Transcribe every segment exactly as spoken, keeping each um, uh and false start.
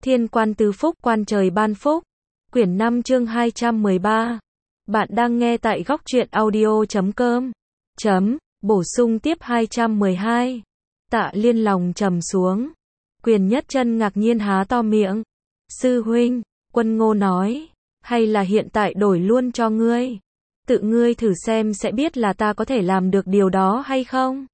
Thiên quan tứ phúc, quan trời ban phúc. Quyển năm chương hai trăm mười ba. Bạn đang nghe tại góc truyện audio chấm com. Chấm, bổ sung tiếp hai trăm mười hai. Tạ Liên lòng trầm xuống. Quyền Nhất Chân ngạc nhiên há to miệng. Sư huynh, Quân Ngô nói, hay là hiện tại đổi luôn cho ngươi. Tự ngươi thử xem sẽ biết là ta có thể làm được điều đó hay không.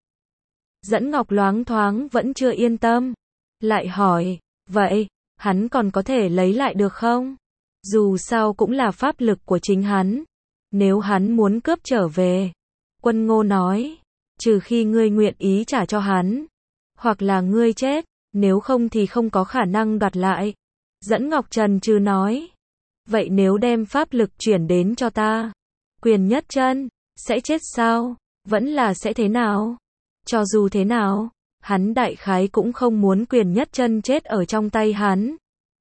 Dẫn Ngọc loáng thoáng vẫn chưa yên tâm. Lại hỏi, vậy, hắn còn có thể lấy lại được không? Dù sao cũng là pháp lực của chính hắn. Nếu hắn muốn cướp trở về. Quân Ngô nói, trừ khi ngươi nguyện ý trả cho hắn. Hoặc là ngươi chết, nếu không thì không có khả năng đoạt lại. Dẫn Ngọc trần trừ nói, vậy nếu đem pháp lực chuyển đến cho ta, Quyền Nhất Chân sẽ chết sao? Vẫn là sẽ thế nào? Cho dù thế nào, hắn đại khái cũng không muốn Quyền Nhất Chân chết ở trong tay hắn.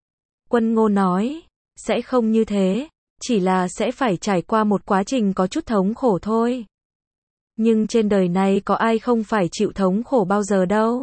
Quân Ngô nói, sẽ không như thế, chỉ là sẽ phải trải qua một quá trình có chút thống khổ thôi. Nhưng trên đời này có ai không phải chịu thống khổ bao giờ đâu.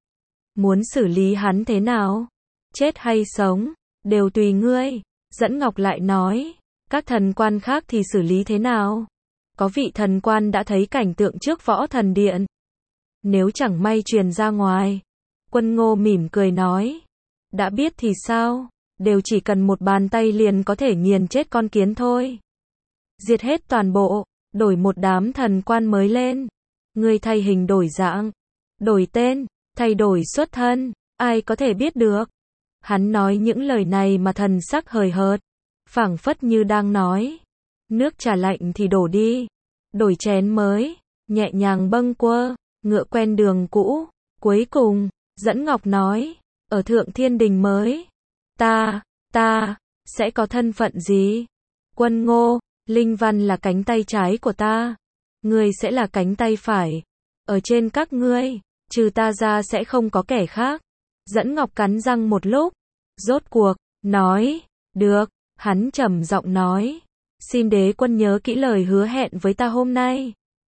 Muốn xử lý hắn thế nào? Chết hay sống? Đều tùy ngươi. Dẫn Ngọc lại nói, các thần quan khác thì xử lý thế nào? Có vị thần quan đã thấy cảnh tượng trước Võ Thần Điện. Nếu chẳng may truyền ra ngoài. Quân Ngô mỉm cười nói, đã biết thì sao? Đều chỉ cần một bàn tay liền có thể nghiền chết con kiến thôi. Diệt hết toàn bộ, đổi một đám thần quan mới lên. Ngươi thay hình đổi dạng, đổi tên, thay đổi xuất thân, ai có thể biết được. Hắn nói những lời này mà thần sắc hời hợt, phảng phất như đang nói, nước trà lạnh thì đổ đi, đổi chén mới, nhẹ nhàng bâng quơ, ngựa quen đường cũ. Cuối cùng, Dẫn Ngọc nói, ở Thượng Thiên Đình mới, ta, ta, sẽ có thân phận gì? Quân Ngô, Linh Văn là cánh tay trái của ta, ngươi sẽ là cánh tay phải. Ở trên các ngươi, trừ ta ra sẽ không có kẻ khác. Dẫn Ngọc cắn răng một lúc, rốt cuộc, nói, được, hắn trầm giọng nói, xin đế quân nhớ kỹ lời hứa hẹn với ta hôm nay.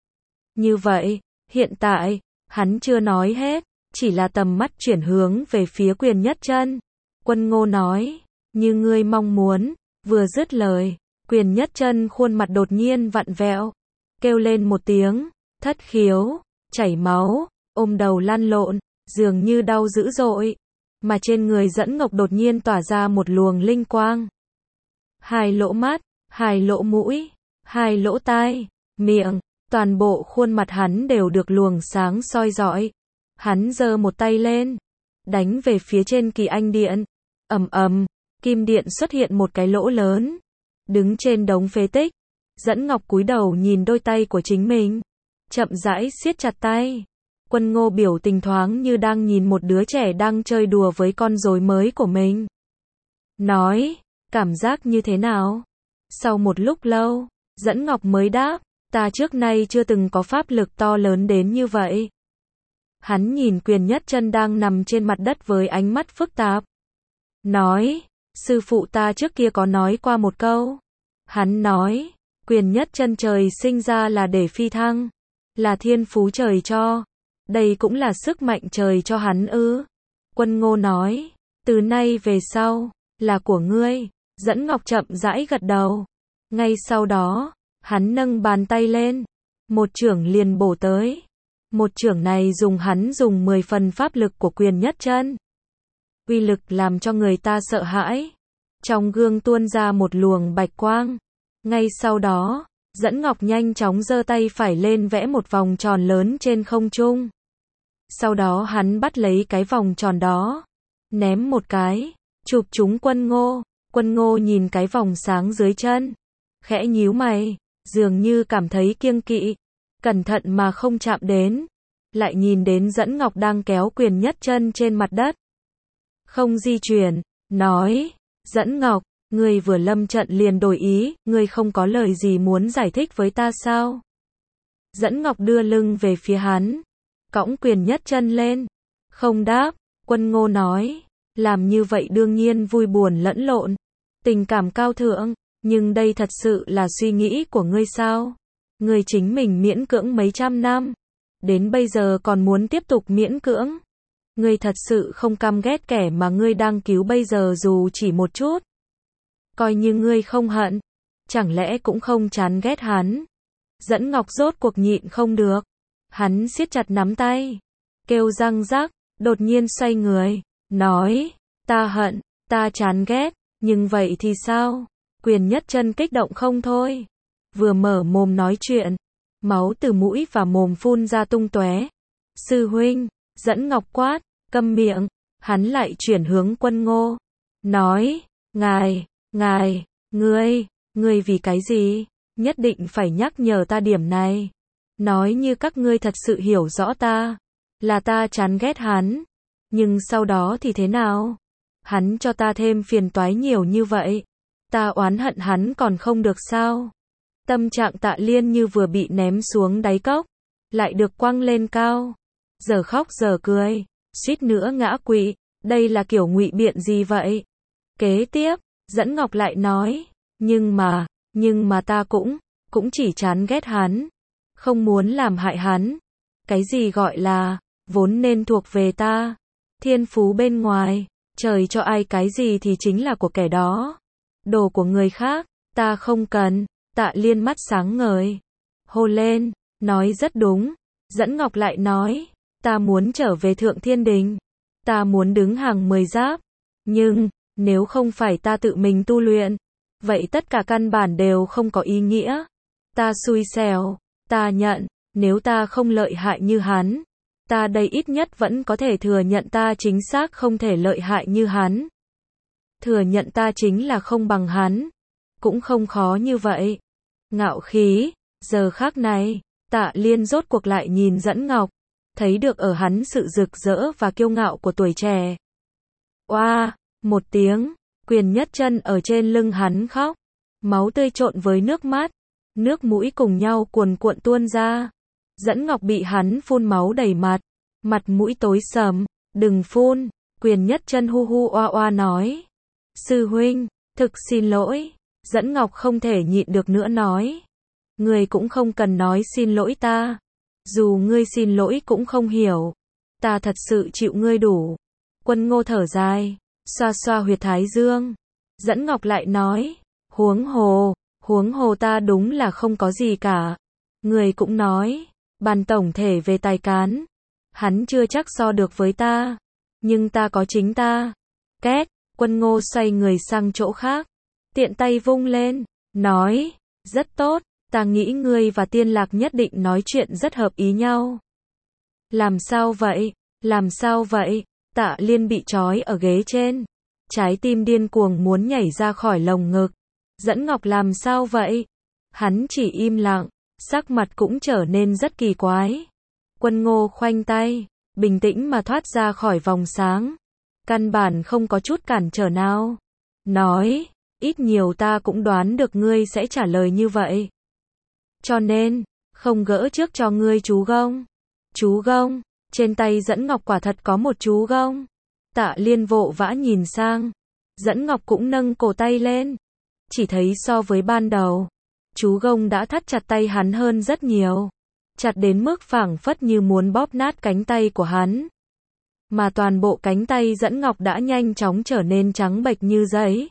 Như vậy, hiện tại, hắn chưa nói hết, chỉ là tầm mắt chuyển hướng về phía Quyền Nhất Chân. Quân Ngô nói, như ngươi mong muốn. Vừa dứt lời, Quyền Nhất Chân khuôn mặt đột nhiên vặn vẹo, kêu lên một tiếng, thất khiếu, chảy máu, ôm đầu lăn lộn, dường như đau dữ dội, mà trên người Dẫn Ngọc đột nhiên tỏa ra một luồng linh quang. Hai lỗ mắt, hai lỗ mũi, hai lỗ tai, miệng, toàn bộ khuôn mặt hắn đều được luồng sáng soi rọi. Hắn giơ một tay lên, đánh về phía trên Kỳ Anh Điện. Ầm ầm, kim điện xuất hiện một cái lỗ lớn. Đứng trên đống phế tích, Dẫn Ngọc cúi đầu nhìn đôi tay của chính mình, chậm rãi siết chặt tay. Quân Ngô biểu tình thoáng như đang nhìn một đứa trẻ đang chơi đùa với con rối mới của mình. Nói, cảm giác như thế nào? Sau một lúc lâu, Dẫn Ngọc mới đáp, ta trước nay chưa từng có pháp lực to lớn đến như vậy. Hắn nhìn Quyền Nhất Chân đang nằm trên mặt đất với ánh mắt phức tạp. Nói, sư phụ ta trước kia có nói qua một câu. Hắn nói, Quyền Nhất Chân trời sinh ra là để phi thăng, là thiên phú trời cho. Đây cũng là sức mạnh trời cho hắn ư? Quân Ngô nói, từ nay về sau, là của ngươi. Dẫn Ngọc chậm rãi gật đầu. Ngay sau đó, hắn nâng bàn tay lên, một chưởng liền bổ tới. Một chưởng này dùng hắn dùng mười phần pháp lực của Quyền Nhất Chân. Uy lực làm cho người ta sợ hãi. Trong gương tuôn ra một luồng bạch quang. Ngay sau đó, Dẫn Ngọc nhanh chóng giơ tay phải lên vẽ một vòng tròn lớn trên không trung. Sau đó hắn bắt lấy cái vòng tròn đó, ném một cái, chụp trúng Quân Ngô. Quân Ngô nhìn cái vòng sáng dưới chân, khẽ nhíu mày, dường như cảm thấy kiêng kỵ, cẩn thận mà không chạm đến. Lại nhìn đến Dẫn Ngọc đang kéo Quyền Nhất Chân trên mặt đất, không di chuyển, nói, Dẫn Ngọc, ngươi vừa lâm trận liền đổi ý, ngươi không có lời gì muốn giải thích với ta sao? Dẫn Ngọc đưa lưng về phía hắn, cõng Quyền Nhất Chân lên, không đáp. Quân Ngô nói, làm như vậy đương nhiên vui buồn lẫn lộn, tình cảm cao thượng, nhưng đây thật sự là suy nghĩ của ngươi sao? Ngươi chính mình miễn cưỡng mấy trăm năm, đến bây giờ còn muốn tiếp tục miễn cưỡng. Ngươi thật sự không căm ghét kẻ mà ngươi đang cứu bây giờ dù chỉ một chút. Coi như ngươi không hận, chẳng lẽ cũng không chán ghét hắn. Dẫn Ngọc rốt cuộc nhịn không được. Hắn siết chặt nắm tay, kêu răng rắc, đột nhiên xoay người, nói, ta hận, ta chán ghét, nhưng vậy thì sao? Quyền Nhất Chân kích động không thôi. Vừa mở mồm nói chuyện, máu từ mũi và mồm phun ra tung tóe. Sư huynh, Dẫn Ngọc quát, câm miệng. Hắn lại chuyển hướng Quân Ngô, nói, ngài, ngài, ngươi, ngươi vì cái gì? Nhất định phải nhắc nhở ta điểm này. Nói như các ngươi thật sự hiểu rõ ta. Là ta chán ghét hắn. Nhưng sau đó thì thế nào? Hắn cho ta thêm phiền toái nhiều như vậy. Ta oán hận hắn còn không được sao? Tâm trạng Tạ Liên như vừa bị ném xuống đáy cốc, lại được quăng lên cao. Giờ khóc giờ cười, suýt nữa ngã quỵ. Đây là kiểu ngụy biện gì vậy? Kế tiếp, Dẫn Ngọc lại nói, nhưng mà, nhưng mà ta cũng, cũng chỉ chán ghét hắn. Không muốn làm hại hắn. Cái gì gọi là, vốn nên thuộc về ta. Thiên phú bên ngoài, trời cho ai cái gì thì chính là của kẻ đó. Đồ của người khác, ta không cần. Tạ Liên mắt sáng ngời, hô lên, nói rất đúng. Dẫn Ngọc lại nói, ta muốn trở về Thượng Thiên Đình. Ta muốn đứng hàng mười giáp. Nhưng, nếu không phải ta tự mình tu luyện, vậy tất cả căn bản đều không có ý nghĩa. Ta xui xẻo, ta nhận, nếu ta không lợi hại như hắn, ta đây ít nhất vẫn có thể thừa nhận ta chính xác không thể lợi hại như hắn. Thừa nhận ta chính là không bằng hắn, cũng không khó như vậy. Ngạo khí, giờ khác này, Tạ Liên rốt cuộc lại nhìn Dẫn Ngọc, thấy được ở hắn sự rực rỡ và kiêu ngạo của tuổi trẻ. Oa, một tiếng, Quyền Nhất Chân ở trên lưng hắn khóc, máu tươi trộn với nước mắt, nước mũi cùng nhau cuồn cuộn tuôn ra. Dẫn Ngọc bị hắn phun máu đầy mặt, mặt mũi tối sầm, đừng phun. Quyền Nhất Chân hu hu oa oa nói, sư huynh, thực xin lỗi. Dẫn Ngọc không thể nhịn được nữa nói, ngươi cũng không cần nói xin lỗi ta. Dù ngươi xin lỗi cũng không hiểu, ta thật sự chịu ngươi đủ. Quân Ngô thở dài, xoa xoa huyệt thái dương. Dẫn Ngọc lại nói, huống hồ, huống hồ ta đúng là không có gì cả. Ngươi cũng nói, bàn tổng thể về tài cán, hắn chưa chắc so được với ta, nhưng ta có chính ta. Két, Quân Ngô xoay người sang chỗ khác, tiện tay vung lên, nói, rất tốt, ta nghĩ ngươi và Tiên Lạc nhất định nói chuyện rất hợp ý nhau. Làm sao vậy? Làm sao vậy? Tạ Liên bị trói ở ghế trên, trái tim điên cuồng muốn nhảy ra khỏi lồng ngực. Dẫn Ngọc làm sao vậy? Hắn chỉ im lặng, sắc mặt cũng trở nên rất kỳ quái. Quân Ngô khoanh tay, bình tĩnh mà thoát ra khỏi vòng sáng, căn bản không có chút cản trở nào. Nói, ít nhiều ta cũng đoán được ngươi sẽ trả lời như vậy. Cho nên, không gỡ trước cho ngươi chú gông. Chú gông, trên tay Dẫn Ngọc quả thật có một chú gông. Tạ Liên vội vã nhìn sang, Dẫn Ngọc cũng nâng cổ tay lên. Chỉ thấy so với ban đầu, chú gông đã thắt chặt tay hắn hơn rất nhiều. Chặt đến mức phảng phất như muốn bóp nát cánh tay của hắn. Mà toàn bộ cánh tay Dẫn Ngọc đã nhanh chóng trở nên trắng bệch như giấy.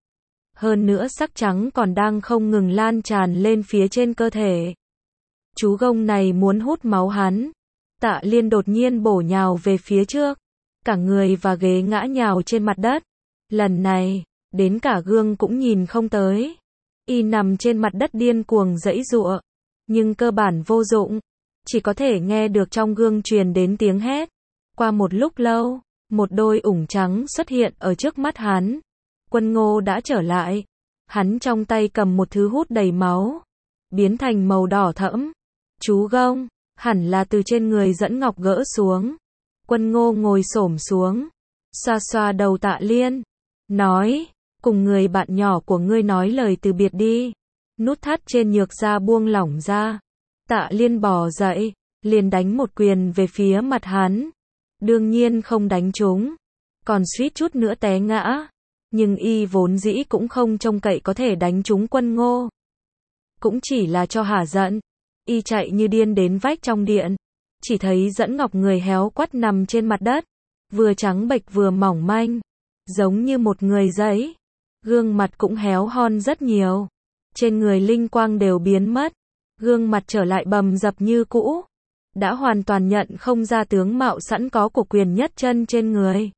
Hơn nữa sắc trắng còn đang không ngừng lan tràn lên phía trên cơ thể. Chú gông này muốn hút máu hắn. Tạ Liên đột nhiên bổ nhào về phía trước, cả người và ghế ngã nhào trên mặt đất. Lần này, đến cả gương cũng nhìn không tới. Y nằm trên mặt đất điên cuồng giãy giụa, nhưng cơ bản vô dụng, chỉ có thể nghe được trong gương truyền đến tiếng hét. Qua một lúc lâu, một đôi ủng trắng xuất hiện ở trước mắt hắn. Quân Ngô đã trở lại. Hắn trong tay cầm một thứ hút đầy máu, biến thành màu đỏ thẫm. Chú gông, hẳn là từ trên người Dẫn Ngọc gỡ xuống. Quân Ngô ngồi xổm xuống, xoa xoa đầu Tạ Liên, nói, cùng người bạn nhỏ của ngươi nói lời từ biệt đi. Nút thắt trên nhược da buông lỏng ra. Tạ Liên bò dậy, liền đánh một quyền về phía mặt hắn. Đương nhiên không đánh trúng, còn suýt chút nữa té ngã. Nhưng y vốn dĩ cũng không trông cậy có thể đánh trúng Quân Ngô. Cũng chỉ là cho hả giận, y chạy như điên đến vách trong điện. Chỉ thấy Dẫn Ngọc người héo quắt nằm trên mặt đất, vừa trắng bệch vừa mỏng manh, giống như một người giấy. Gương mặt cũng héo hon rất nhiều. Trên người linh quang đều biến mất, gương mặt trở lại bầm dập như cũ. Đã hoàn toàn nhận không ra tướng mạo sẵn có của Quyền Nhất Chân trên người.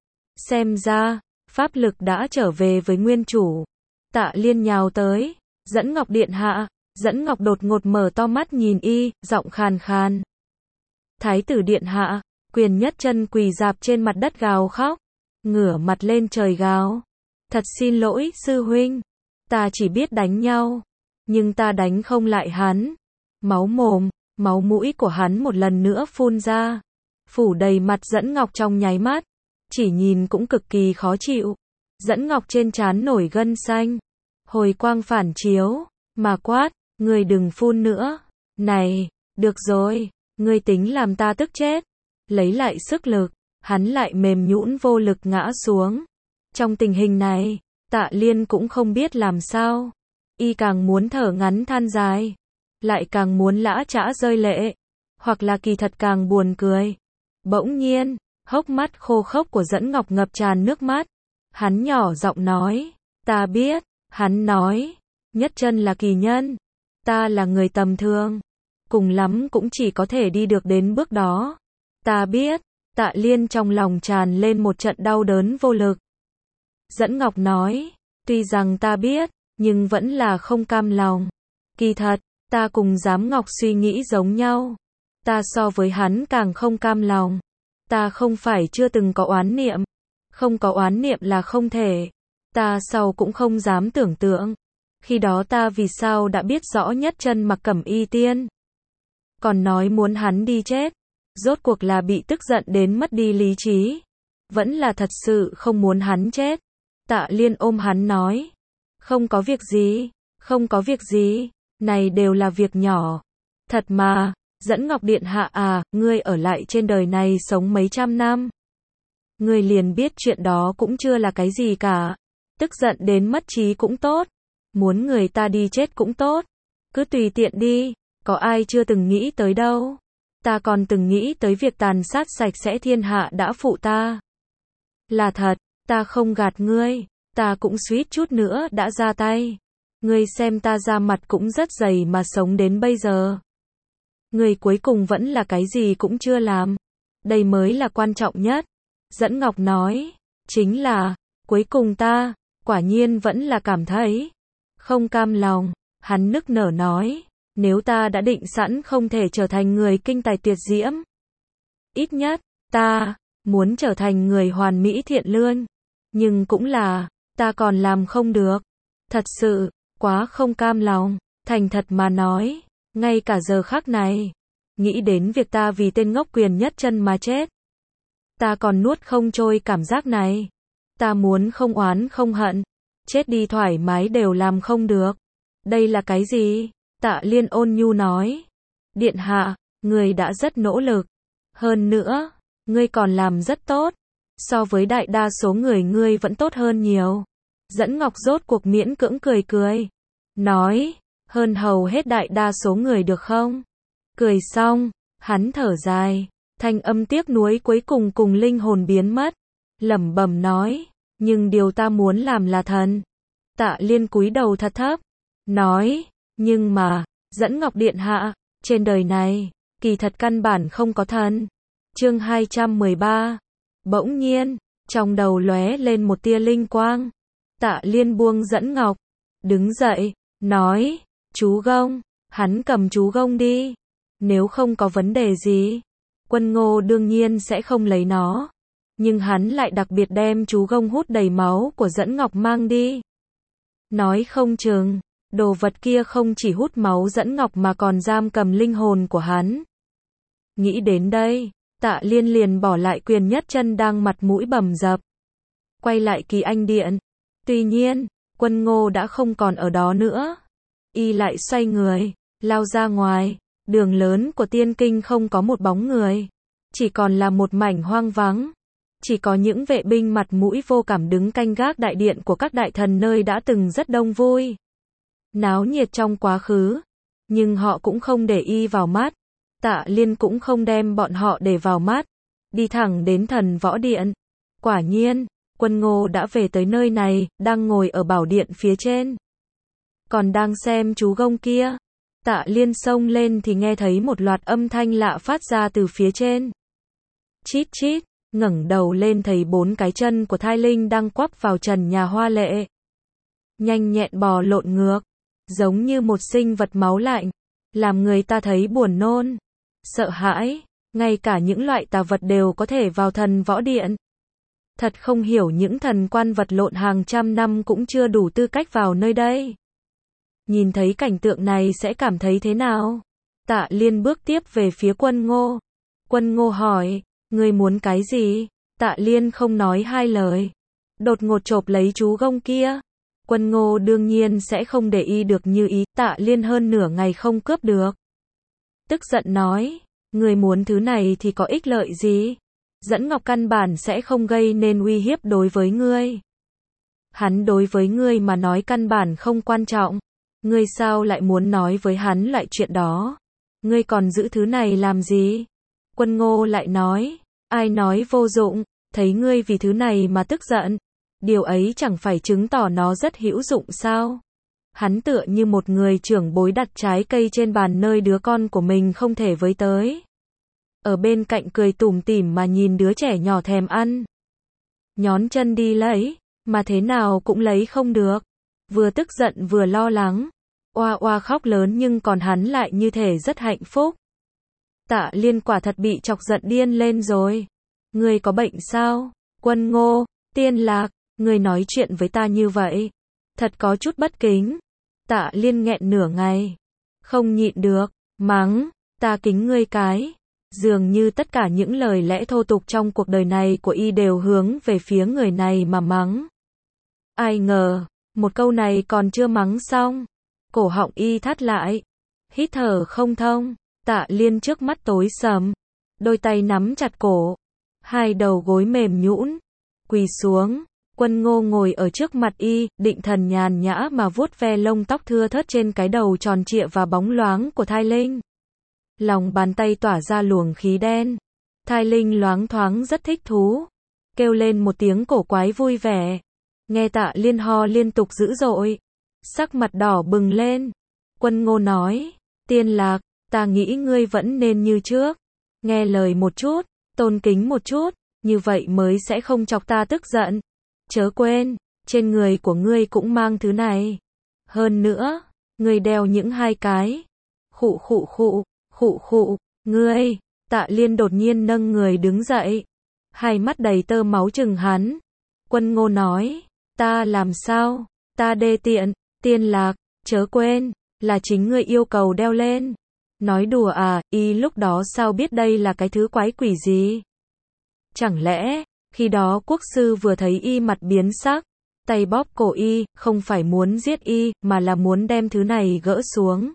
Xem ra, pháp lực đã trở về với nguyên chủ. Tạ Liên nhào tới, Dẫn Ngọc điện hạ. Dẫn Ngọc đột ngột mở to mắt nhìn y, giọng khàn khàn. Thái tử điện hạ. Quyền Nhất Chân quỳ rạp trên mặt đất gào khóc, ngửa mặt lên trời gào. Thật xin lỗi sư huynh, ta chỉ biết đánh nhau, nhưng ta đánh không lại hắn. Máu mồm, máu mũi của hắn một lần nữa phun ra, phủ đầy mặt Dẫn Ngọc trong nháy mắt, chỉ nhìn cũng cực kỳ khó chịu. Dẫn Ngọc trên trán nổi gân xanh, hồi quang phản chiếu, mà quát, ngươi đừng phun nữa. Này, được rồi, ngươi tính làm ta tức chết. Lấy lại sức lực, hắn lại mềm nhũn vô lực ngã xuống. Trong tình hình này, Tạ Liên cũng không biết làm sao. Y càng muốn thở ngắn than dài, lại càng muốn lã chã rơi lệ, hoặc là kỳ thật càng buồn cười. Bỗng nhiên, hốc mắt khô khốc của Dẫn Ngọc ngập tràn nước mắt. Hắn nhỏ giọng nói, ta biết. Hắn nói, Nhất Chân là kỳ nhân, ta là người tầm thường, cùng lắm cũng chỉ có thể đi được đến bước đó. Ta biết. Tạ Liên trong lòng tràn lên một trận đau đớn vô lực. Dẫn Ngọc nói, tuy rằng ta biết, nhưng vẫn là không cam lòng. Kỳ thật, ta cùng Giám Ngọc suy nghĩ giống nhau. Ta so với hắn càng không cam lòng. Ta không phải chưa từng có oán niệm. Không có oán niệm là không thể. Ta sau cũng không dám tưởng tượng. Khi đó ta vì sao đã biết rõ Nhất Chân mặc Cẩm Y Tiên. Còn nói muốn hắn đi chết. Rốt cuộc là bị tức giận đến mất đi lý trí, vẫn là thật sự không muốn hắn chết. Tạ Liên ôm hắn nói, không có việc gì, không có việc gì, này đều là việc nhỏ. Thật mà, Dẫn Ngọc điện hạ à, ngươi ở lại trên đời này sống mấy trăm năm. Ngươi liền biết chuyện đó cũng chưa là cái gì cả. Tức giận đến mất trí cũng tốt, muốn người ta đi chết cũng tốt. Cứ tùy tiện đi, có ai chưa từng nghĩ tới đâu. Ta còn từng nghĩ tới việc tàn sát sạch sẽ thiên hạ đã phụ ta. Là thật, ta không gạt ngươi, ta cũng suýt chút nữa đã ra tay. Ngươi xem ta da mặt cũng rất dày mà sống đến bây giờ. Ngươi cuối cùng vẫn là cái gì cũng chưa làm. Đây mới là quan trọng nhất. Dẫn Ngọc nói, chính là, cuối cùng ta, quả nhiên vẫn là cảm thấy không cam lòng. Hắn nức nở nói, nếu ta đã định sẵn không thể trở thành người kinh tài tuyệt diễm, ít nhất, ta muốn trở thành người hoàn mỹ thiện lương. Nhưng cũng là, ta còn làm không được. Thật sự, quá không cam lòng. Thành thật mà nói, ngay cả giờ khắc này, nghĩ đến việc ta vì tên ngốc Quyền Nhất Chân mà chết, ta còn nuốt không trôi cảm giác này. Ta muốn không oán không hận, chết đi thoải mái đều làm không được. Đây là cái gì? Tạ Liên ôn nhu nói, điện hạ, người đã rất nỗ lực. Hơn nữa, ngươi còn làm rất tốt. So với đại đa số người ngươi vẫn tốt hơn nhiều. Dẫn Ngọc rốt cuộc miễn cưỡng cười cười. Nói, hơn hầu hết đại đa số người được không? Cười xong, hắn thở dài. Thanh âm tiếc nuối cuối cùng cùng linh hồn biến mất. Lẩm bẩm nói, nhưng điều ta muốn làm là thần. Tạ Liên cúi đầu thật thấp. Nói, nhưng mà, Dẫn Ngọc điện hạ, trên đời này, kỳ thật căn bản không có thần. Chương hai trăm mười ba. Bỗng nhiên, trong đầu lóe lên một tia linh quang. Tạ Liên buông Dẫn Ngọc, đứng dậy, nói, chú gông, hắn cầm chú gông đi. Nếu không có vấn đề gì, Quân Ngô đương nhiên sẽ không lấy nó. Nhưng hắn lại đặc biệt đem chú gông hút đầy máu của Dẫn Ngọc mang đi. Nói không chừng, đồ vật kia không chỉ hút máu Dẫn Ngọc mà còn giam cầm linh hồn của hắn. Nghĩ đến đây, Tạ Liên liền bỏ lại Quyền Nhất Chân đang mặt mũi bầm dập. Quay lại Kỳ Anh Điện. Tuy nhiên, Quân Ngô đã không còn ở đó nữa. Y lại xoay người, lao ra ngoài. Đường lớn của Tiên Kinh không có một bóng người. Chỉ còn là một mảnh hoang vắng. Chỉ có những vệ binh mặt mũi vô cảm đứng canh gác đại điện của các đại thần nơi đã từng rất đông vui. Náo nhiệt trong quá khứ. Nhưng họ cũng không để y vào mắt. Tạ Liên cũng không đem bọn họ để vào mắt. đi thẳng đến thần võ điện. Quả nhiên, Quân Ngô đã về tới nơi này, đang ngồi ở bảo điện phía trên. Còn đang xem chú gông kia. Tạ Liên xông lên thì nghe thấy một loạt âm thanh lạ phát ra từ phía trên. Chít chít, ngẩng đầu lên thấy bốn cái chân của Thai Linh đang quắp vào trần nhà hoa lệ. Nhanh nhẹn bò lộn ngược, giống như một sinh vật máu lạnh, làm người ta thấy buồn nôn, sợ hãi, ngay cả những loại tà vật đều có thể vào thần võ điện. Thật không hiểu những thần quan vật lộn hàng trăm năm cũng chưa đủ tư cách vào nơi đây. Nhìn thấy cảnh tượng này sẽ cảm thấy thế nào? Tạ Liên bước tiếp về phía Quân Ngô. Quân Ngô hỏi, ngươi muốn cái gì? Tạ Liên không nói hai lời. Đột ngột chộp lấy chú gông kia. Quân Ngô đương nhiên sẽ không để ý được như ý, Tạ Liên hơn nửa ngày không cướp được. Tức giận nói, ngươi muốn thứ này thì có ích lợi gì? Dẫn Ngọc căn bản sẽ không gây nên uy hiếp đối với ngươi. Hắn đối với ngươi mà nói căn bản không quan trọng. Ngươi sao lại muốn nói với hắn lại chuyện đó? Ngươi còn giữ thứ này làm gì? Quân Ngô lại nói, ai nói vô dụng, thấy ngươi vì thứ này mà tức giận. Điều ấy chẳng phải chứng tỏ nó rất hữu dụng sao? Hắn tựa như một người trưởng bối đặt trái cây trên bàn nơi đứa con của mình không thể với tới. Ở bên cạnh cười tủm tỉm mà nhìn đứa trẻ nhỏ thèm ăn. Nhón chân đi lấy, mà thế nào cũng lấy không được. Vừa tức giận vừa lo lắng. Oa oa khóc lớn nhưng còn hắn lại như thể rất hạnh phúc. Tạ Liên quả thật bị chọc giận điên lên rồi. Ngươi có bệnh sao? Quân Ngô, Tiên Lạc, ngươi nói chuyện với ta như vậy. Thật có chút bất kính. Tạ Liên nghẹn nửa ngày. Không nhịn được, mắng, ta kính ngươi cái. Dường như tất cả những lời lẽ thô tục trong cuộc đời này của y đều hướng về phía người này mà mắng. Ai ngờ, một câu này còn chưa mắng xong. Cổ họng y thắt lại. Hít thở không thông. Tạ Liên trước mắt tối sầm. Đôi tay nắm chặt cổ. Hai đầu gối mềm nhũn. Quỳ xuống. Quân Ngô ngồi ở trước mặt y, định thần nhàn nhã mà vuốt ve lông tóc thưa thớt trên cái đầu tròn trịa và bóng loáng của Thai Linh. Lòng bàn tay tỏa ra luồng khí đen. Thai Linh loáng thoáng rất thích thú. Kêu lên một tiếng cổ quái vui vẻ. Nghe Tạ Liên ho liên tục dữ dội. Sắc mặt đỏ bừng lên. Quân Ngô nói, Tiên Lạc, ta nghĩ ngươi vẫn nên như trước. Nghe lời một chút, tôn kính một chút, như vậy mới sẽ không chọc ta tức giận. Chớ quên, trên người của ngươi cũng mang thứ này. Hơn nữa, ngươi đeo những hai cái. Khụ khụ khụ, khụ khụ, ngươi. Tạ Liên đột nhiên nâng người đứng dậy. Hai mắt đầy tơ máu chừng hắn. Quân Ngô nói, ta làm sao? Ta đê tiện. Tiên Lạc, chớ quên, là chính ngươi yêu cầu đeo lên. Nói đùa à, y lúc đó sao biết đây là cái thứ quái quỷ gì? Chẳng lẽ, khi đó quốc sư vừa thấy y mặt biến sắc, tay bóp cổ y, không phải muốn giết y, mà là muốn đem thứ này gỡ xuống.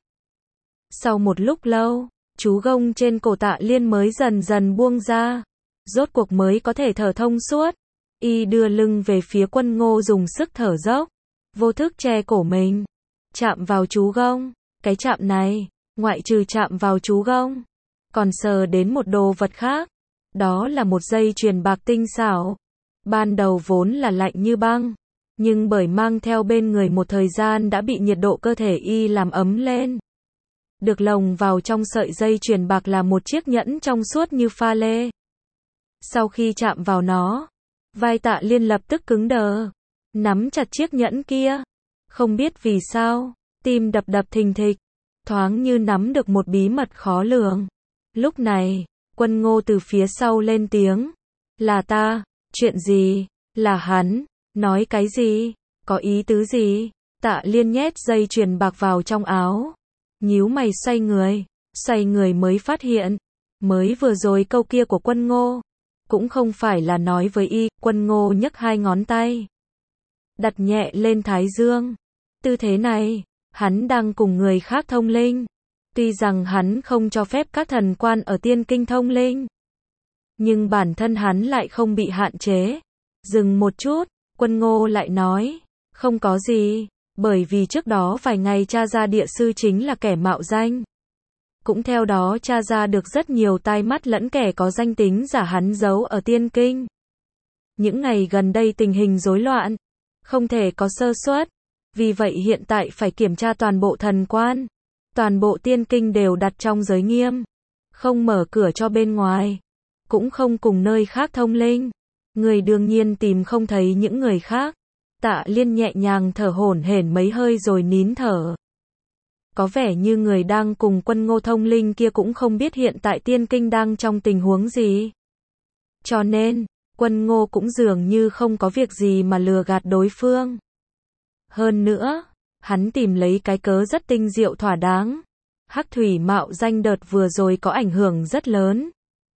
Sau một lúc lâu, chú gông trên cổ Tạ Liên mới dần dần buông ra. Rốt cuộc mới có thể thở thông suốt. Y đưa lưng về phía Quân Ngô dùng sức thở dốc. Vô thức che cổ mình. Chạm vào chú gông. Cái chạm này, ngoại trừ chạm vào chú gông, còn sờ đến một đồ vật khác. Đó là một dây chuyền bạc tinh xảo. Ban đầu vốn là lạnh như băng. Nhưng bởi mang theo bên người một thời gian đã bị nhiệt độ cơ thể y làm ấm lên. Được lồng vào trong sợi dây chuyền bạc là một chiếc nhẫn trong suốt như pha lê. Sau khi chạm vào nó, vai Tạ Liên lập tức cứng đờ. Nắm chặt chiếc nhẫn kia. Không biết vì sao, tim đập đập thình thịch. Thoáng như nắm được một bí mật khó lường. Lúc này, Quân Ngô từ phía sau lên tiếng. Là ta, chuyện gì? Là hắn, nói cái gì? Có ý tứ gì? Tạ Liên nhét dây chuyền bạc vào trong áo. Nhíu mày xoay người. Xoay người mới phát hiện. Mới vừa rồi câu kia của Quân Ngô. Cũng không phải là nói với y. Quân Ngô nhấc hai ngón tay. Đặt nhẹ lên thái dương. Tư thế này, hắn đang cùng người khác thông linh. Tuy rằng hắn không cho phép các thần quan ở tiên kinh thông linh. Nhưng bản thân hắn lại không bị hạn chế. Dừng một chút, Quân Ngô lại nói. Không có gì, bởi vì trước đó vài ngày tra ra địa sư chính là kẻ mạo danh. cũng theo đó tra ra được rất nhiều tai mắt lẫn kẻ có danh tính giả hắn giấu ở Tiên Kinh. Những ngày gần đây tình hình rối loạn, không thể có sơ suất, vì vậy hiện tại phải kiểm tra toàn bộ thần quan, toàn bộ Tiên Kinh đều đặt trong giới nghiêm, không mở cửa cho bên ngoài, cũng không cùng nơi khác thông linh. Người đương nhiên tìm không thấy những người khác. Tạ Liên nhẹ nhàng thở hổn hển mấy hơi rồi nín thở. Có vẻ như người đang cùng Quân Ngô thông linh kia cũng không biết hiện tại Tiên Kinh đang trong tình huống gì. Cho nên, Quân Ngô cũng dường như không có việc gì mà lừa gạt đối phương. Hơn nữa, hắn tìm lấy cái cớ rất tinh diệu thỏa đáng. Hắc thủy mạo danh đợt vừa rồi có ảnh hưởng rất lớn,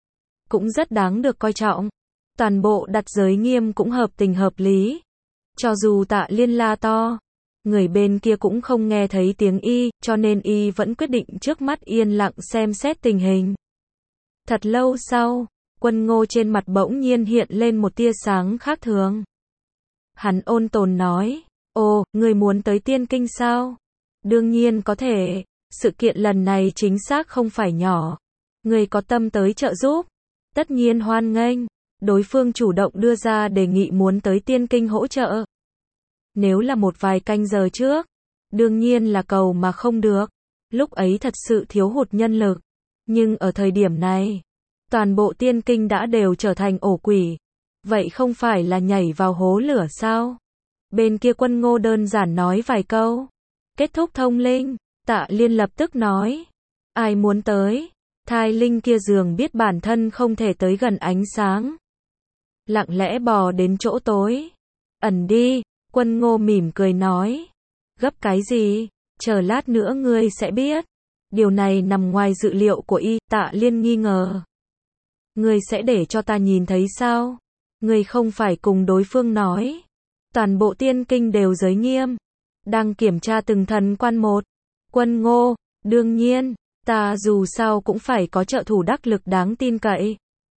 cũng rất đáng được coi trọng. Toàn bộ đặt giới nghiêm cũng hợp tình hợp lý. Cho dù Tạ Liên la to, người bên kia cũng không nghe thấy tiếng y, cho nên y vẫn quyết định trước mắt yên lặng xem xét tình hình. Thật lâu sau, Quân Ngô trên mặt bỗng nhiên hiện lên một tia sáng khác thường. Hắn ôn tồn nói, ồ, người muốn tới Tiên Kinh sao? Đương nhiên có thể, sự kiện lần này chính xác không phải nhỏ. Người có tâm tới trợ giúp, tất nhiên hoan nghênh. Đối phương chủ động đưa ra đề nghị muốn tới Tiên Kinh hỗ trợ. Nếu là một vài canh giờ trước, đương nhiên là cầu mà không được. Lúc ấy thật sự thiếu hụt nhân lực. Nhưng ở thời điểm này, toàn bộ Tiên Kinh đã đều trở thành ổ quỷ. Vậy không phải là nhảy vào hố lửa sao? Bên kia Quân Ngô đơn giản nói vài câu. Kết thúc thông linh, Tạ Liên lập tức nói. Ai muốn tới? Thai linh kia dường biết bản thân không thể tới gần ánh sáng. Lặng lẽ bò đến chỗ tối. Ẩn đi, Quân Ngô mỉm cười nói. Gấp cái gì? Chờ lát nữa ngươi sẽ biết. Điều này nằm ngoài dự liệu của y, Tạ Liên nghi ngờ. Ngươi sẽ để cho ta nhìn thấy sao? Ngươi không phải cùng đối phương nói. Toàn bộ Tiên Kinh đều giới nghiêm. Đang kiểm tra từng thần quan một. Quân Ngô, đương nhiên, ta dù sao cũng phải có trợ thủ đắc lực đáng tin cậy.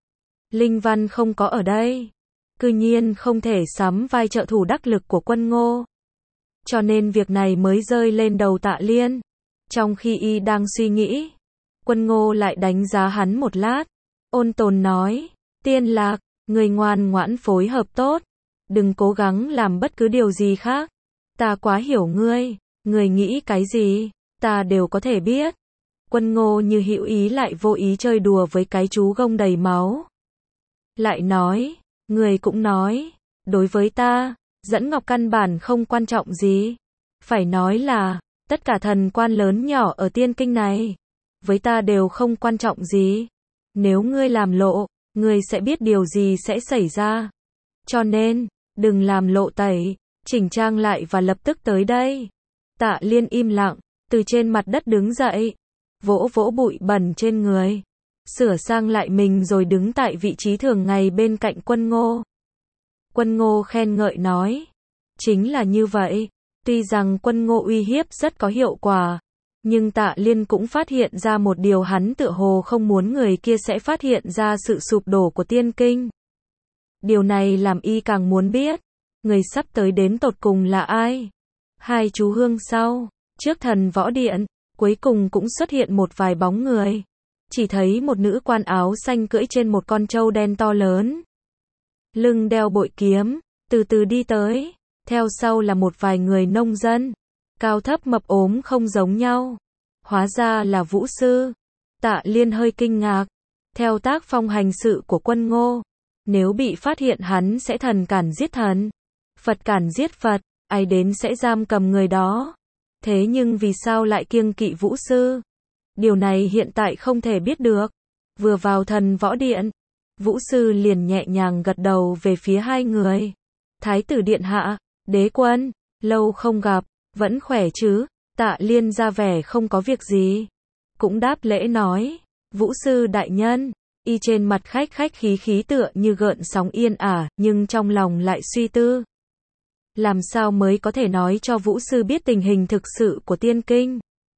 Linh Văn không có ở đây. Cư nhiên không thể sắm vai trợ thủ đắc lực của Quân Ngô. Cho nên việc này mới rơi lên đầu Tạ Liên. Trong khi y đang suy nghĩ, Quân Ngô lại đánh giá hắn một lát. Ôn tồn nói, Tiên Lạc, người ngoan ngoãn phối hợp tốt. Đừng cố gắng làm bất cứ điều gì khác. Ta quá hiểu ngươi. Ngươi nghĩ cái gì, ta đều có thể biết. Quân Ngô như hữu ý lại vô ý chơi đùa với cái chú gông đầy máu. Lại nói, người cũng nói, đối với ta, dẫn ngọc căn bản không quan trọng gì. Phải nói là, tất cả thần quan lớn nhỏ ở Tiên Kinh này, với ta đều không quan trọng gì. Nếu ngươi làm lộ, ngươi sẽ biết điều gì sẽ xảy ra. Cho nên, đừng làm lộ tẩy, chỉnh trang lại và lập tức tới đây. Tạ Liên im lặng, từ trên mặt đất đứng dậy, vỗ vỗ bụi bẩn trên người, sửa sang lại mình rồi đứng tại vị trí thường ngày bên cạnh Quân Ngô. Quân Ngô khen ngợi nói, chính là như vậy. Tuy rằng Quân Ngô uy hiếp rất có hiệu quả, nhưng Tạ Liên cũng phát hiện ra một điều hắn tựa hồ không muốn người kia sẽ phát hiện ra sự sụp đổ của Tiên Kinh. Điều này làm y càng muốn biết, người sắp tới đến tột cùng là ai. Hai chú hương sau, trước thần võ điện, cuối cùng cũng xuất hiện một vài bóng người. Chỉ thấy một nữ quan áo xanh cưỡi trên một con trâu đen to lớn. Lưng đeo bội kiếm, từ từ đi tới. Theo sau là một vài người nông dân. Cao thấp mập ốm không giống nhau. Hóa ra là vũ sư. Tạ Liên hơi kinh ngạc. Theo tác phong hành sự của Quân Ngô, nếu bị phát hiện hắn sẽ thần cản giết thần, Phật cản giết Phật, ai đến sẽ giam cầm người đó. Thế nhưng vì sao lại kiêng kỵ vũ sư? Điều này hiện tại không thể biết được. Vừa vào thần võ điện, vũ sư liền nhẹ nhàng gật đầu về phía hai người. Thái tử điện hạ, đế quân, lâu không gặp, vẫn khỏe chứ? Tạ Liên ra vẻ không có việc gì, cũng đáp lễ nói, vũ sư đại nhân. Y trên mặt khách khách khí khí tựa như gợn sóng yên ả, nhưng trong lòng lại suy tư. Làm sao mới có thể nói cho vũ sư biết tình hình thực sự của Tiên Kinh?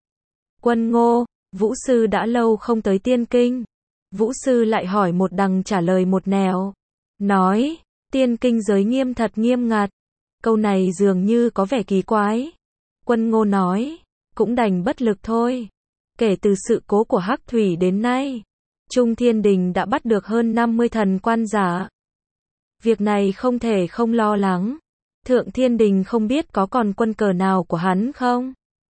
Quân Ngô, vũ sư đã lâu không tới Tiên Kinh. Vũ sư lại hỏi một đằng trả lời một nẻo. Nói, Tiên Kinh giới nghiêm thật nghiêm ngặt. Câu này dường như có vẻ kỳ quái. Quân Ngô nói, cũng đành bất lực thôi. Kể từ sự cố của Hắc Thủy đến nay, Trung Thiên Đình đã bắt được hơn năm mươi thần quan giả. Việc này không thể không lo lắng. Thượng Thiên Đình không biết có còn quân cờ nào của hắn không?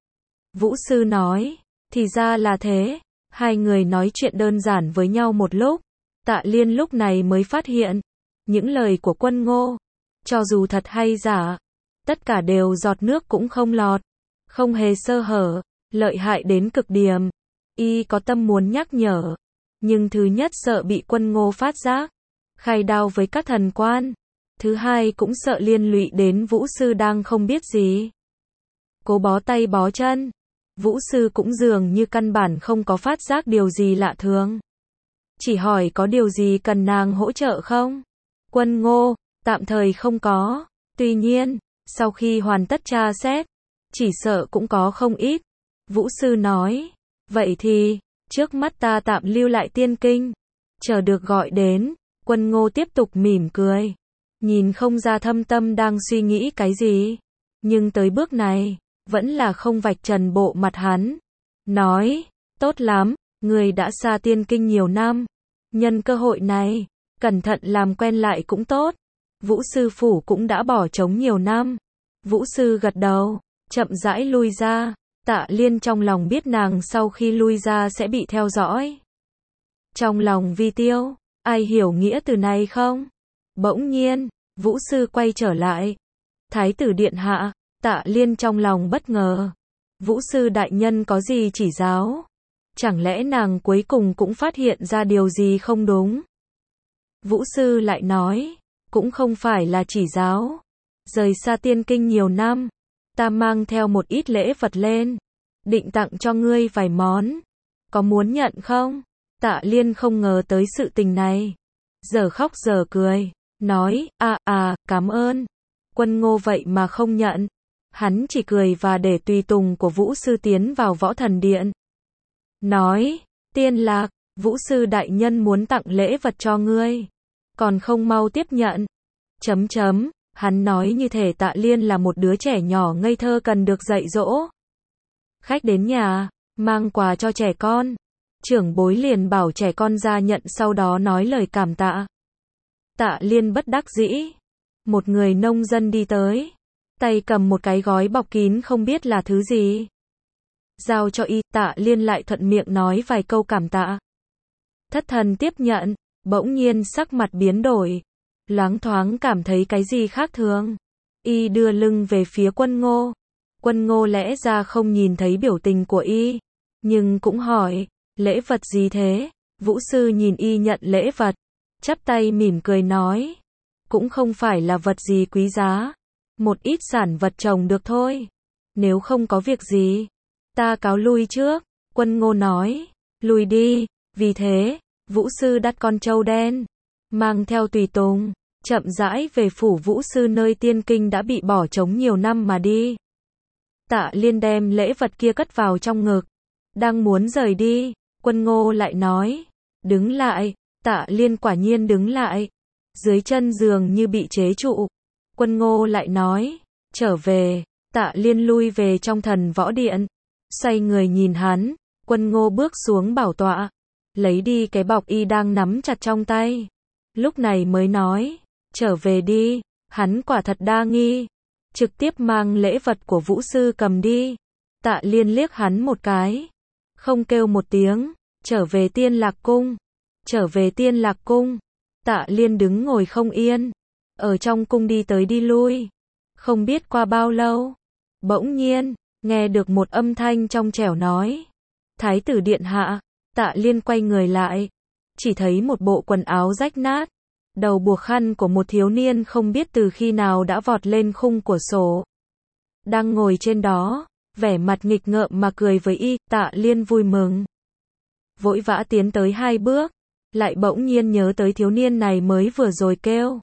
Vũ sư nói, thì ra là thế. Hai người nói chuyện đơn giản với nhau một lúc. Tạ Liên lúc này mới phát hiện, những lời của Quân Ngô, cho dù thật hay giả, tất cả đều giọt nước cũng không lọt, không hề sơ hở, lợi hại đến cực điểm. Y có tâm muốn nhắc nhở, nhưng thứ nhất sợ bị Quân Ngô phát giác, khai đao với các thần quan. Thứ hai cũng sợ liên lụy đến Vũ sư đang không biết gì. Cố bó tay bó chân. Vũ sư cũng dường như căn bản không có phát giác điều gì lạ thường. Chỉ hỏi có điều gì cần nàng hỗ trợ không? Quân Ngô, tạm thời không có. Tuy nhiên, sau khi hoàn tất tra xét, chỉ sợ cũng có không ít. Vũ sư nói, vậy thì, trước mắt ta tạm lưu lại tiên kinh. Chờ được gọi đến, Quân Ngô tiếp tục mỉm cười. Nhìn không ra thâm tâm đang suy nghĩ cái gì. Nhưng tới bước này, vẫn là không vạch trần bộ mặt hắn. Nói, tốt lắm, người đã xa tiên kinh nhiều năm. Nhân cơ hội này, cẩn thận làm quen lại cũng tốt. Vũ sư phủ cũng đã bỏ trống nhiều năm. Vũ sư gật đầu, chậm rãi lui ra. Tạ Liên trong lòng biết nàng sau khi lui ra sẽ bị theo dõi. Trong lòng vi tiêu, ai hiểu nghĩa từ này không? Bỗng nhiên, Vũ sư quay trở lại. Thái tử điện hạ, Tạ Liên trong lòng bất ngờ. Vũ sư đại nhân có gì chỉ giáo? Chẳng lẽ nàng cuối cùng cũng phát hiện ra điều gì không đúng? Vũ sư lại nói, cũng không phải là chỉ giáo. Rời xa tiên kinh nhiều năm, ta mang theo một ít lễ vật lên, định tặng cho ngươi vài món. Có muốn nhận không? Tạ Liên không ngờ tới sự tình này. Giờ khóc giờ cười, nói, à à, cảm ơn. Quân Ngô vậy mà không nhận. Hắn chỉ cười và để tùy tùng của Vũ sư tiến vào võ thần điện. Nói, Tiên Lạc, Vũ sư đại nhân muốn tặng lễ vật cho ngươi. Còn không mau tiếp nhận. Chấm chấm, hắn nói như thể Tạ Liên là một đứa trẻ nhỏ ngây thơ cần được dạy dỗ. Khách đến nhà, mang quà cho trẻ con. Trưởng bối liền bảo trẻ con ra nhận, sau đó nói lời cảm tạ. Tạ Liên bất đắc dĩ. Một người nông dân đi tới, tay cầm một cái gói bọc kín không biết là thứ gì. Giao cho y, Tạ Liên lại thuận miệng nói vài câu cảm tạ. Thất thần tiếp nhận, bỗng nhiên sắc mặt biến đổi. Loáng thoáng cảm thấy cái gì khác thường. Y đưa lưng về phía Quân Ngô. Quân Ngô lẽ ra không nhìn thấy biểu tình của y, nhưng cũng hỏi, lễ vật gì thế? Vũ sư nhìn y nhận lễ vật, chắp tay mỉm cười nói, cũng không phải là vật gì quý giá, một ít sản vật trồng được thôi. Nếu không có việc gì, ta cáo lui trước. Quân Ngô nói, lui đi. Vì thế, Vũ sư đắt con trâu đen, mang theo tùy tùng, chậm rãi về phủ Vũ sư nơi tiên kinh đã bị bỏ trống nhiều năm mà đi. Tạ Liên đem lễ vật kia cất vào trong ngực, đang muốn rời đi, Quân Ngô lại nói, đứng lại. Tạ Liên quả nhiên đứng lại, dưới chân giường như bị chế trụ. Quân Ngô lại nói, trở về. Tạ Liên lui về trong thần võ điện, xoay người nhìn hắn. Quân Ngô bước xuống bảo tọa, lấy đi cái bọc y đang nắm chặt trong tay, lúc này mới nói, trở về đi. Hắn quả thật đa nghi, trực tiếp mang lễ vật của Vũ sư cầm đi. Tạ Liên liếc hắn một cái, không kêu một tiếng, trở về Tiên Lạc cung. Trở về Tiên Lạc cung. Tạ Liên đứng ngồi không yên, ở trong cung đi tới đi lui. Không biết qua bao lâu, bỗng nhiên, nghe được một âm thanh trong trẻo nói, Thái tử điện hạ. Tạ Liên quay người lại, chỉ thấy một bộ quần áo rách nát, đầu buộc khăn của một thiếu niên không biết từ khi nào đã vọt lên khung của sổ. Đang ngồi trên đó, vẻ mặt nghịch ngợm mà cười với y. Tạ Liên vui mừng, vội vã tiến tới hai bước, lại bỗng nhiên nhớ tới thiếu niên này mới vừa rồi kêu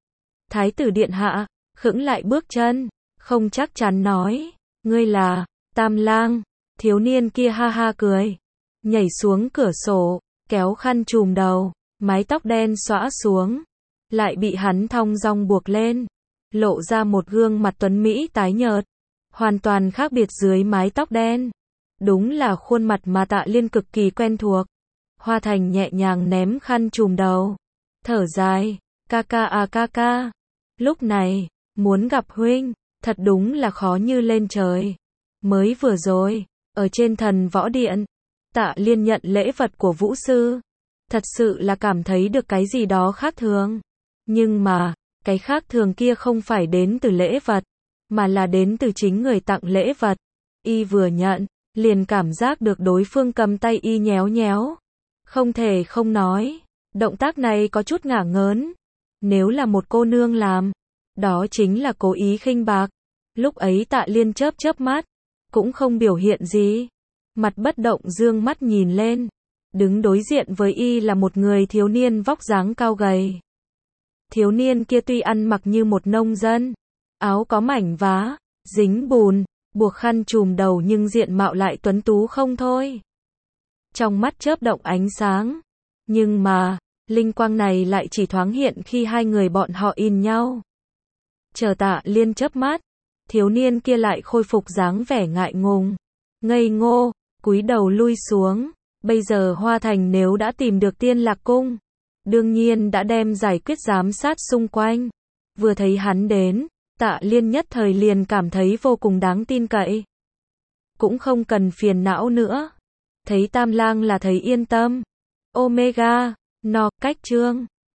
Thái tử điện hạ, khựng lại bước chân, không chắc chắn nói, ngươi là Tam Lang. Thiếu niên kia ha ha cười, nhảy xuống cửa sổ, kéo khăn trùm đầu, mái tóc đen xõa xuống, lại bị hắn thong dong buộc lên, lộ ra một gương mặt tuấn mỹ tái nhợt, hoàn toàn khác biệt dưới mái tóc đen. Đúng là khuôn mặt mà Tạ Liên cực kỳ quen thuộc. Hoa Thành nhẹ nhàng ném khăn trùm đầu. Thở dài, ca ca à ca ca. Lúc này, muốn gặp huynh, thật đúng là khó như lên trời. Mới vừa rồi, ở trên thần võ điện, Tạ Liên nhận lễ vật của Vũ Sư. Thật sự là cảm thấy được cái gì đó khác thường. Nhưng mà, cái khác thường kia không phải đến từ lễ vật, mà là đến từ chính người tặng lễ vật. Y vừa nhận, liền cảm giác được đối phương cầm tay y nhéo nhéo. Không thể không nói, động tác này có chút ngả ngớn. Nếu là một cô nương làm, đó chính là cố ý khinh bạc. Lúc ấy Tạ Liên chớp chớp mắt, cũng không biểu hiện gì. Mặt bất động dương mắt nhìn lên. Đứng đối diện với y là một người thiếu niên vóc dáng cao gầy. Thiếu niên kia tuy ăn mặc như một nông dân, áo có mảnh vá, dính bùn, buộc khăn trùm đầu nhưng diện mạo lại tuấn tú không thôi. Trong mắt chớp động ánh sáng. Nhưng mà, linh quang này lại chỉ thoáng hiện khi hai người bọn họ in nhau. Chờ Tạ Liên chớp mắt, thiếu niên kia lại khôi phục dáng vẻ ngại ngùng, ngây ngô, cúi đầu lui xuống. Bây giờ Hoa Thành nếu đã tìm được Tiên Lạc Cung, đương nhiên đã đem giải quyết giám sát xung quanh. Vừa thấy hắn đến, Tạ Liên nhất thời liền cảm thấy vô cùng đáng tin cậy. Cũng không cần phiền não nữa. Thấy Tam Lang là thấy yên tâm. Omega, no, cách chương.